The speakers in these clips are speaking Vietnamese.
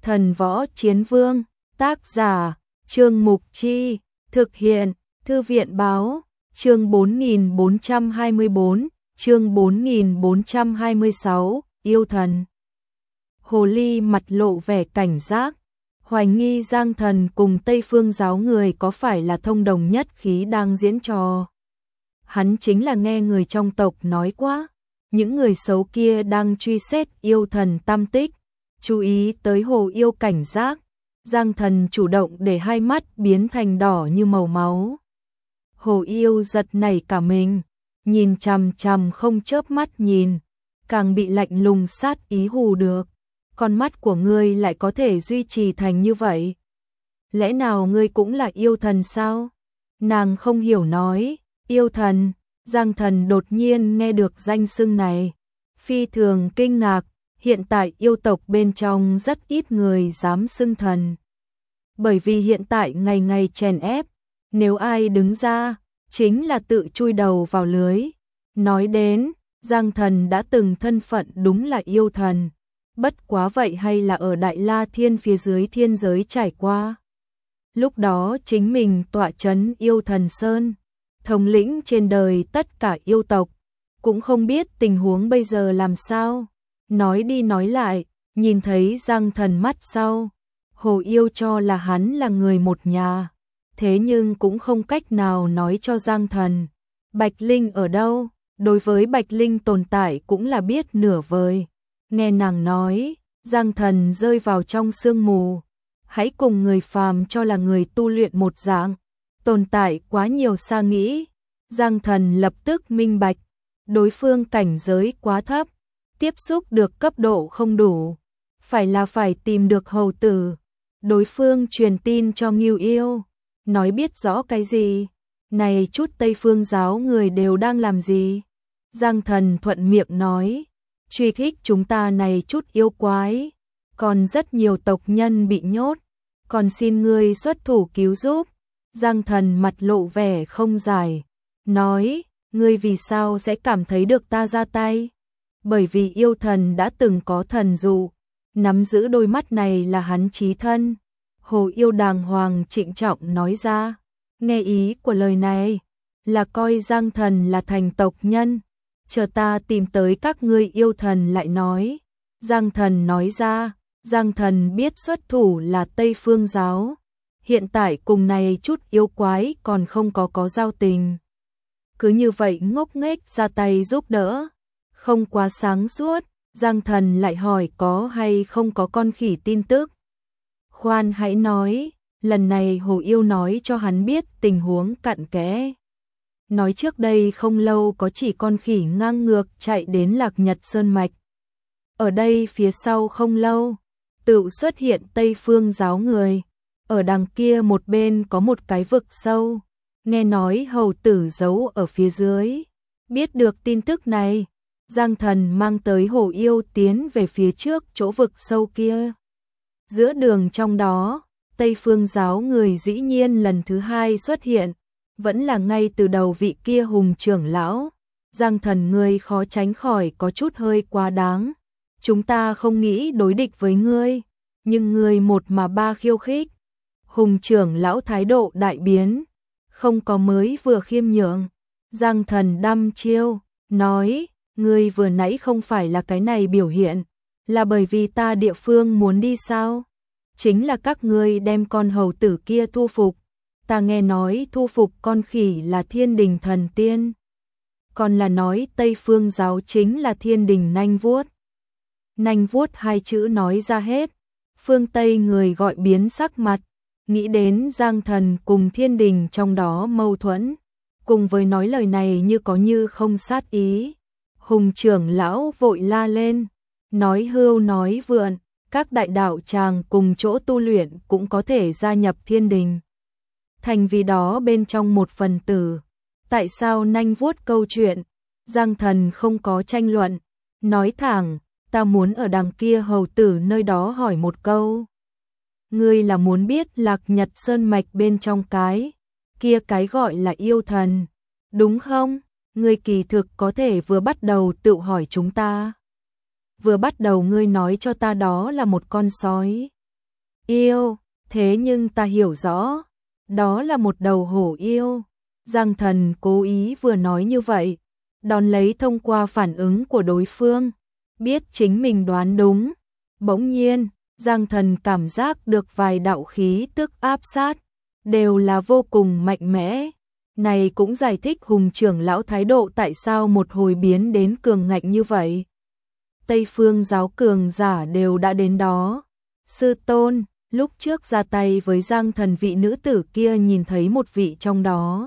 Thần Võ Chiến Vương, tác giả, Trương Mục Chi, thực hiện, Thư viện Báo, chương 4424, chương 4426, yêu thần. Hồ ly mặt lộ vẻ cảnh giác, hoài nghi Giang Thần cùng Tây Phương giáo người có phải là thông đồng nhất khí đang diễn trò. Hắn chính là nghe người trong tộc nói quá, những người xấu kia đang truy xét yêu thần tam tích, chú ý tới hồ yêu cảnh giác. Giang Thần chủ động để hai mắt biến thành đỏ như màu máu. Hồ yêu giật nảy cả mình, nhìn chằm chằm không chớp mắt nhìn, càng bị lạnh lùng sát ý hù được. Con mắt của ngươi lại có thể duy trì thành như vậy? Lẽ nào ngươi cũng là yêu thần sao? Nàng không hiểu nói, yêu thần. Giang Thần đột nhiên nghe được danh xưng này, phi thường kinh ngạc. Hiện tại yêu tộc bên trong rất ít người dám xưng thần. Bởi vì hiện tại ngày ngày chèn ép, nếu ai đứng ra, chính là tự chui đầu vào lưới. Nói đến, Giang Thần đã từng thân phận đúng là yêu thần. Bất quá vậy hay là ở Đại La Thiên phía dưới thiên giới trải qua. Lúc đó chính mình tọa trấn yêu thần Sơn, thống lĩnh trên đời tất cả yêu tộc, cũng không biết tình huống bây giờ làm sao. Nói đi nói lại, nhìn thấy Giang Thần mắt sau, hồ yêu cho là hắn là người một nhà, thế nhưng cũng không cách nào nói cho Giang Thần. Bạch Linh ở đâu? Đối với Bạch Linh tồn tại cũng là biết nửa vời. Nghe nàng nói, Giang Thần rơi vào trong sương mù, hãy cùng người phàm cho là người tu luyện một dạng, tồn tại quá nhiều xa nghĩ. Giang Thần lập tức minh bạch, đối phương cảnh giới quá thấp, tiếp xúc được cấp độ không đủ, phải tìm được hầu tử. Đối phương truyền tin cho Ngưu Yêu, nói biết rõ cái gì? Này chút Tây Phương giáo người đều đang làm gì? Giang Thần thuận miệng nói, truy thích chúng ta này chút yêu quái, còn rất nhiều tộc nhân bị nhốt, còn xin ngươi xuất thủ cứu giúp. Giang Thần mặt lộ vẻ không giải, nói, ngươi vì sao sẽ cảm thấy được ta ra tay? Bởi vì yêu thần đã từng có thần dụ, nắm giữ đôi mắt này là hắn chí thân. Hồ yêu đàng hoàng trịnh trọng nói ra, nghe ý của lời này, là coi Giang Thần là thành tộc nhân, chờ ta tìm tới các ngươi yêu thần lại nói. Giang Thần nói ra, Giang Thần biết xuất thủ là Tây Phương giáo, hiện tại cùng này chút yêu quái còn không có giao tình. Cứ như vậy ngốc nghếch ra tay giúp đỡ, không quá sáng suốt. Giang Thần lại hỏi có hay không có con khỉ tin tức. Khoan hãy nói, lần này hồ yêu nói cho hắn biết tình huống cặn kẽ. Nói trước đây không lâu có chỉ con khỉ ngang ngược chạy đến Lạc Nhật Sơn Mạch. Ở đây phía sau không lâu, tự xuất hiện Tây Phương giáo người. Ở đằng kia một bên có một cái vực sâu, nghe nói hầu tử giấu ở phía dưới. Biết được tin tức này, Giang Thần mang tới hồ yêu tiến về phía trước chỗ vực sâu kia. Giữa đường trong đó, Tây Phương giáo người dĩ nhiên lần thứ hai xuất hiện, vẫn là ngay từ đầu vị kia Hùng trưởng lão. Giang Thần ngươi khó tránh khỏi có chút hơi quá đáng. Chúng ta không nghĩ đối địch với ngươi, nhưng ngươi một mà ba khiêu khích. Hùng trưởng lão thái độ đại biến, không có mới vừa khiêm nhượng. Giang Thần đăm chiêu, nói, ngươi vừa nãy không phải là cái này biểu hiện, là bởi vì ta địa phương muốn đi sao? Chính là các ngươi đem con hầu tử kia thu phục. Ta nghe nói thu phục con khỉ là Thiên Đình thần tiên, còn là nói Tây Phương giáo chính là Thiên Đình nanh vuốt. Nanh vuốt hai chữ nói ra hết, phương Tây người gọi biến sắc mặt, nghĩ đến Giang Thần cùng Thiên Đình trong đó mâu thuẫn, cùng với nói lời này như có như không sát ý. Hùng trưởng lão vội la lên, nói hưu nói vượn, các đại đạo tràng cùng chỗ tu luyện cũng có thể gia nhập Thiên Đình, thành vì đó bên trong một phần tử. Tại sao nanh vuốt câu chuyện? Giang Thần không có tranh luận, nói thẳng, ta muốn ở đằng kia hầu tử nơi đó hỏi một câu. Ngươi là muốn biết Lạc Nhật Sơn Mạch bên trong cái kia cái gọi là yêu thần, đúng không? Ngươi kỳ thực có thể vừa bắt đầu tự hỏi chúng ta. Vừa bắt đầu ngươi nói cho ta đó là một con sói. Yêu, thế nhưng ta hiểu rõ, đó là một đầu hổ yêu. Giang Thần cố ý vừa nói như vậy, đón lấy thông qua phản ứng của đối phương, biết chính mình đoán đúng. Bỗng nhiên, Giang Thần cảm giác được vài đạo khí tức áp sát, đều là vô cùng mạnh mẽ. Này cũng giải thích Hùng trưởng lão thái độ tại sao một hồi biến đến cường ngạnh như vậy. Tây Phương giáo cường giả đều đã đến đó. Sư tôn, lúc trước ra tay với Giang Thần vị nữ tử kia nhìn thấy một vị trong đó.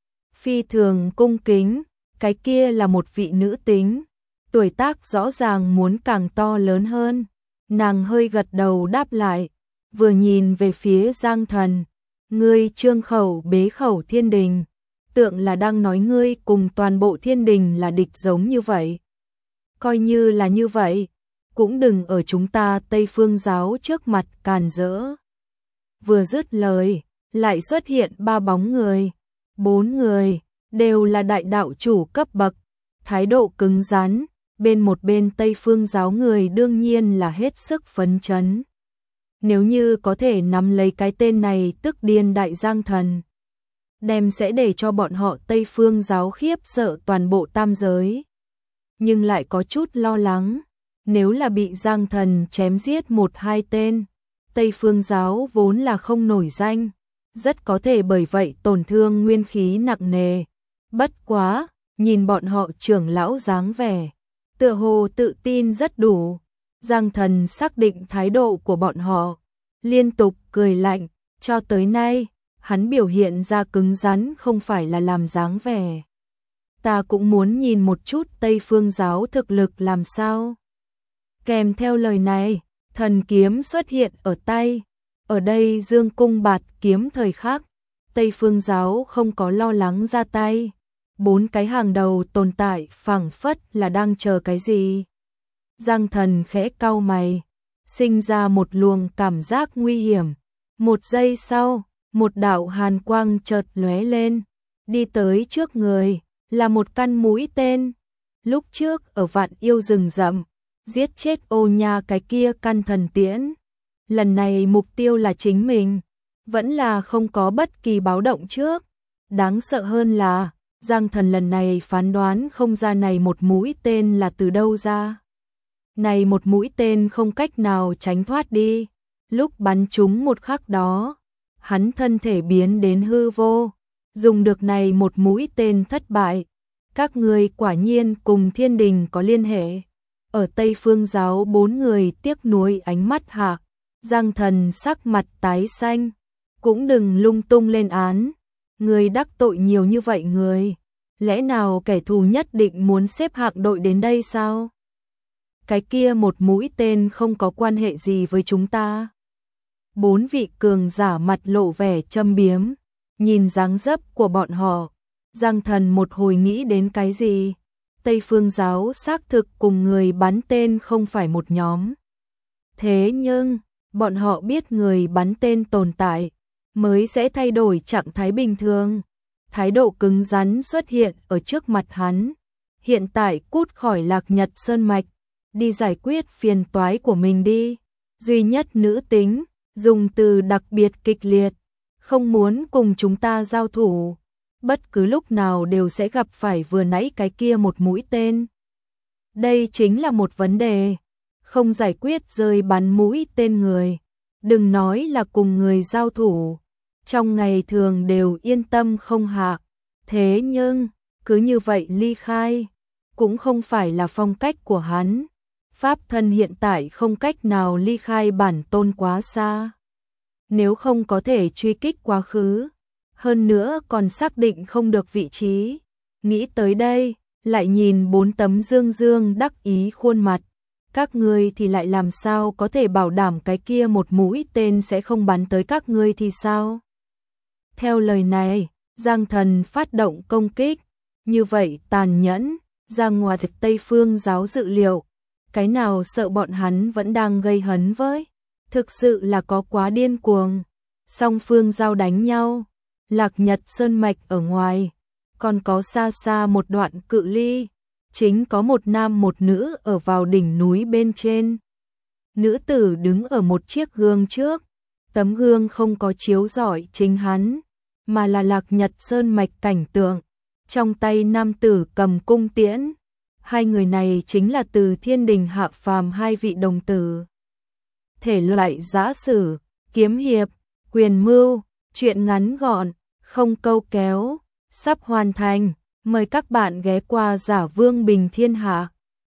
Phi thường cung kính, cái kia là một vị nữ tính. Tuổi tác rõ ràng muốn càng to lớn hơn. Nàng hơi gật đầu đáp lại, vừa nhìn về phía Giang Thần. Ngươi trương khẩu bế khẩu thiên đình, tượng là đang nói ngươi cùng toàn bộ thiên đình là địch giống như vậy. Coi như là như vậy, cũng đừng ở chúng ta Tây Phương giáo trước mặt càn rỡ. Vừa dứt lời, lại xuất hiện 3 bóng người, 4 người, đều là đại đạo chủ cấp bậc, thái độ cứng rắn, một bên Tây Phương giáo người đương nhiên là hết sức phấn chấn. Nếu như có thể nắm lấy cái tên này tức điên đại Giang Thần, đem sẽ để cho bọn họ Tây Phương giáo khiếp sợ toàn bộ tam giới. Nhưng lại có chút lo lắng, nếu là bị Giang Thần chém giết 1-2 tên, Tây Phương giáo vốn là không nổi danh, rất có thể bởi vậy tổn thương nguyên khí nặng nề. Bất quá, nhìn bọn họ trưởng lão dáng vẻ, tựa hồ tự tin rất đủ. Giang Thần xác định thái độ của bọn họ, liên tục cười lạnh, cho tới nay, hắn biểu hiện ra cứng rắn không phải là làm dáng vẻ. Ta cũng muốn nhìn một chút Tây Phương giáo thực lực làm sao. Kèm theo lời này, thần kiếm xuất hiện ở tay, ở đây dương cung bạt kiếm thời khắc, Tây Phương giáo không có lo lắng ra tay. 4 cái hàng đầu tồn tại phảng phất là đang chờ cái gì. Giang Thần khẽ cau mày, sinh ra một luồng cảm giác nguy hiểm. Một giây sau, một đạo hàn quang chợt lóe lên, đi tới trước người, là một căn mũi tên. Lúc trước ở Vạn Yêu rừng rậm, giết chết Ô Nha cái kia căn thần tiễn. Lần này mục tiêu là chính mình, vẫn là không có bất kỳ báo động trước. Đáng sợ hơn là, Giang Thần lần này phán đoán không ra này một mũi tên là từ đâu ra. Này một mũi tên không cách nào tránh thoát đi. Lúc bắn trúng một khắc đó, hắn thân thể biến đến hư vô. Dùng được này một mũi tên thất bại. Các người quả nhiên cùng thiên đình có liên hệ. Ở Tây Phương giáo 4 người tiếc nuối ánh mắt hạ. Giang Thần sắc mặt tái xanh. Cũng đừng lung tung lên án. Người đắc tội nhiều như vậy người. Lẽ nào kẻ thù nhất định muốn xếp hạng đội đến đây sao? Cái kia một mũi tên không có quan hệ gì với chúng ta. 4 vị cường giả mặt lộ vẻ châm biếm. Nhìn dáng dấp của bọn họ, Giang Thần một hồi nghĩ đến cái gì? Tây Phương giáo xác thực cùng người bắn tên không phải một nhóm. Thế nhưng, bọn họ biết người bắn tên tồn tại, mới sẽ thay đổi trạng thái bình thường. Thái độ cứng rắn xuất hiện ở trước mặt hắn. Hiện tại cút khỏi Lạc Nhật Sơn Mạch, đi giải quyết phiền toái của mình đi. Duy nhất nữ tính, dùng từ đặc biệt kịch liệt, không muốn cùng chúng ta giao thủ. Bất cứ lúc nào đều sẽ gặp phải vừa nãy cái kia một mũi tên. Đây chính là một vấn đề. Không giải quyết rơi bắn mũi tên người. Đừng nói là cùng người giao thủ. Trong ngày thường đều yên tâm không hạ. Thế nhưng, cứ như vậy ly khai, cũng không phải là phong cách của hắn. Pháp thân hiện tại không cách nào ly khai bản tôn quá xa. Nếu không có thể truy kích quá khứ, hơn nữa còn xác định không được vị trí. Nghĩ tới đây, lại nhìn 4 tấm dương dương đắc ý khuôn mặt. Các ngươi thì lại làm sao có thể bảo đảm cái kia một mũi tên sẽ không bắn tới các ngươi thì sao? Theo lời này, Giang Thần phát động công kích. Như vậy tàn nhẫn, ra ngoài Tây Phương giáo dự liệu. Cái nào sợ bọn hắn vẫn đang gây hấn với. Thực sự là có quá điên cuồng. Song phương giao đánh nhau. Lạc Nhật Sơn Mạch ở ngoài. Còn có xa xa một đoạn cự ly. Chính có một nam một nữ ở vào đỉnh núi bên trên. Nữ tử đứng ở một chiếc gương trước. Tấm gương không có chiếu rọi chính hắn, mà là Lạc Nhật sơn mạch cảnh tượng. Trong tay nam tử cầm cung tiễn, hai người này chính là từ thiên đình hạ phàm hai vị đồng tử. Thể loại giã sử, kiếm hiệp, quyền mưu, truyện ngắn gọn, không câu kéo, sắp hoàn thành. Mời các bạn ghé qua Giả Vương Bình Thiên Hạ.